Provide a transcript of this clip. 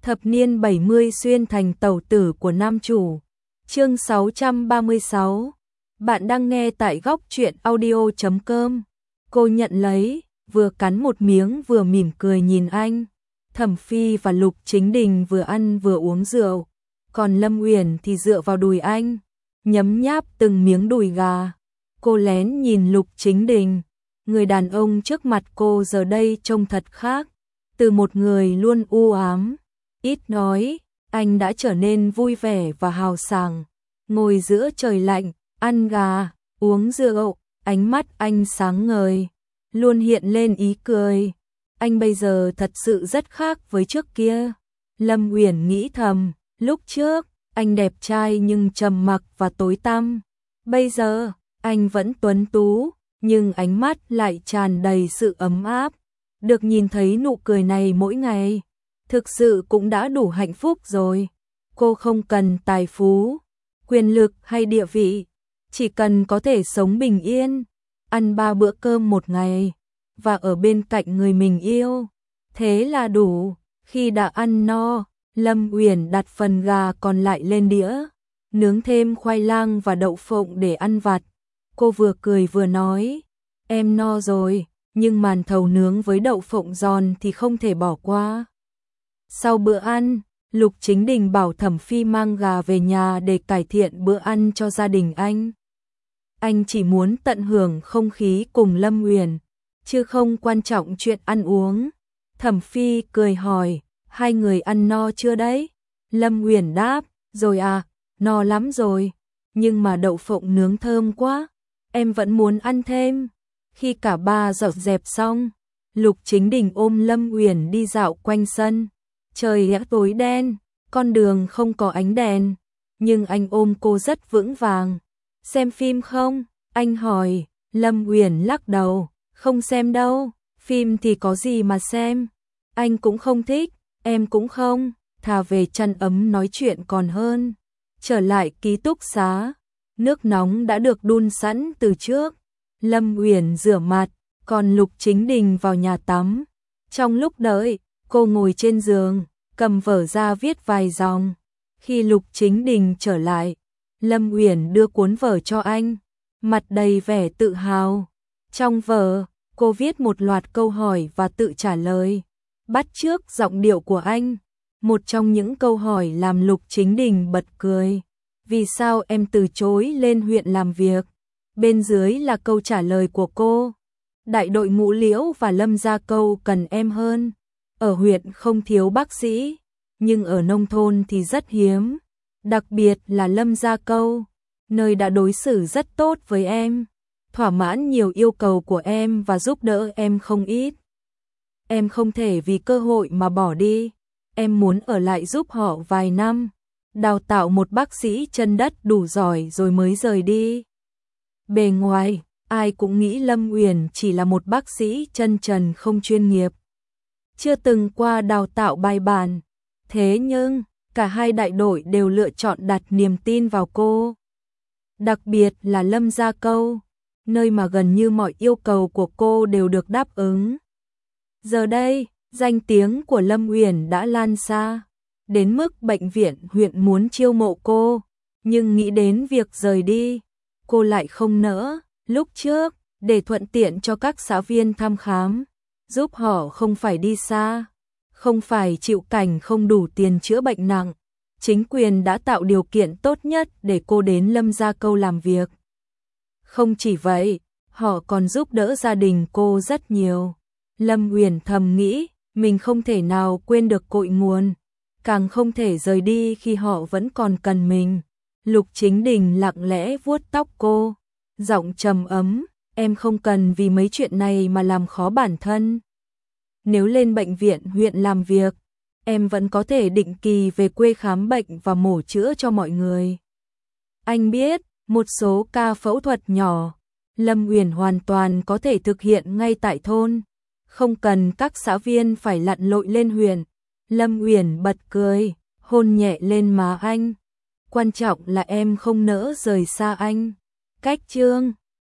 Thập niên 70 xuyên thành tẩu tử của nam chủ. Chương 636. Bạn đang nghe tại góc truyện audio.com. Cô nhận lấy, vừa cắn một miếng vừa mỉm cười nhìn anh. Thẩm Phi và Lục Chính Đình vừa ăn vừa uống rượu, còn Lâm Uyển thì dựa vào đùi anh, nhấm nháp từng miếng đùi gà. Cô lén nhìn Lục Chính Đình, người đàn ông trước mặt cô giờ đây trông thật khác, từ một người luôn u ám, ít nói, anh đã trở nên vui vẻ và hào sảng. Ngồi giữa trời lạnh, ăn gà, uống rượu, ánh mắt anh sáng ngời, luôn hiện lên ý cười. Anh bây giờ thật sự rất khác với trước kia. Lâm Uyển nghĩ thầm, lúc trước, anh đẹp trai nhưng trầm mặc và tối tăm. Bây giờ, anh vẫn tuấn tú, nhưng ánh mắt lại tràn đầy sự ấm áp. Được nhìn thấy nụ cười này mỗi ngày, thực sự cũng đã đủ hạnh phúc rồi. Cô không cần tài phú, quyền lực hay địa vị, chỉ cần có thể sống bình yên, ăn 3 bữa cơm một ngày, và ở bên cạnh người mình yêu. Thế là đủ. Khi đã ăn no, Lâm Uyển đặt phần gà còn lại lên đĩa, nướng thêm khoai lang và đậu phộng để ăn vặt. Cô vừa cười vừa nói, em no rồi, nhưng màn thầu nướng với đậu phộng giòn thì không thể bỏ qua. Sau bữa ăn, Lục Chính Đình bảo Thẩm Phi mang gà về nhà để cải thiện bữa ăn cho gia đình anh. Anh chỉ muốn tận hưởng không khí cùng Lâm Uyển, chứ không quan trọng chuyện ăn uống. Thẩm Phi cười hỏi, hai người ăn no chưa đấy? Lâm Uyển đáp, rồi à, no lắm rồi, nhưng mà đậu phộng nướng thơm quá, em vẫn muốn ăn thêm. Khi cả ba dọn dẹp xong, Lục Chính Đình ôm Lâm Uyển đi dạo quanh sân. Trời đã tối đen, con đường không có ánh đèn, nhưng anh ôm cô rất vững vàng. Xem phim không? Anh hỏi. Lâm Uyển lắc đầu, không xem đâu, phim thì có gì mà xem. Anh cũng không thích, em cũng không, thà về chăn ấm nói chuyện còn hơn. Trở lại ký túc xá, nước nóng đã được đun sẵn từ trước. Lâm Uyển rửa mặt, còn Lục Chính Đình vào nhà tắm. Trong lúc đợi, cô ngồi trên giường, cầm vở ra viết vài dòng. Khi Lục Chính Đình trở lại, Lâm Uyển đưa cuốn vở cho anh, mặt đầy vẻ tự hào. Trong vở, cô viết một loạt câu hỏi và tự trả lời, bắt chước giọng điệu của anh. Một trong những câu hỏi làm Lục Chính Đình bật cười. Vì sao em từ chối lên huyện làm việc? Bên dưới là câu trả lời của cô. Đại đội Ngũ Liễu và Lâm Gia Câu cần em hơn. Ở huyện không thiếu bác sĩ, nhưng ở nông thôn thì rất hiếm. Đặc biệt là Lâm Gia Câu, nơi đã đối xử rất tốt với em, thỏa mãn nhiều yêu cầu của em và giúp đỡ em không ít. Em không thể vì cơ hội mà bỏ đi. Em muốn ở lại giúp họ vài năm, đào tạo một bác sĩ chân đất đủ giỏi rồi mới rời đi. Bề ngoài, ai cũng nghĩ Lâm Uyển chỉ là một bác sĩ chân trần không chuyên nghiệp, chưa từng qua đào tạo bài bản. Thế nhưng, cả hai đại đội đều lựa chọn đặt niềm tin vào cô. Đặc biệt là Lâm Gia Câu, nơi mà gần như mọi yêu cầu của cô đều được đáp ứng. Giờ đây, danh tiếng của Lâm Uyển đã lan xa, đến mức bệnh viện huyện muốn chiêu mộ cô, nhưng nghĩ đến việc rời đi, cô lại không nỡ. Lúc trước, để thuận tiện cho các xã viên thăm khám, giúp họ không phải đi xa, không phải chịu cảnh không đủ tiền chữa bệnh nặng, chính quyền đã tạo điều kiện tốt nhất để cô đến Lâm Gia Câu làm việc. Không chỉ vậy, họ còn giúp đỡ gia đình cô rất nhiều. Lâm Uyển thầm nghĩ, mình không thể nào quên được cội nguồn, càng không thể rời đi khi họ vẫn còn cần mình. Lục Chính Đình lặng lẽ vuốt tóc cô, giọng trầm ấm, em không cần vì mấy chuyện này mà làm khó bản thân. Nếu lên bệnh viện huyện làm việc, em vẫn có thể định kỳ về quê khám bệnh và mổ chữa cho mọi người. Anh biết, một số ca phẫu thuật nhỏ, Lâm Uyển hoàn toàn có thể thực hiện ngay tại thôn, không cần các xã viên phải lặn lội lên huyện. Lâm Uyển bật cười, hôn nhẹ lên má anh. Quan trọng là em không nỡ rời xa anh. Cách chương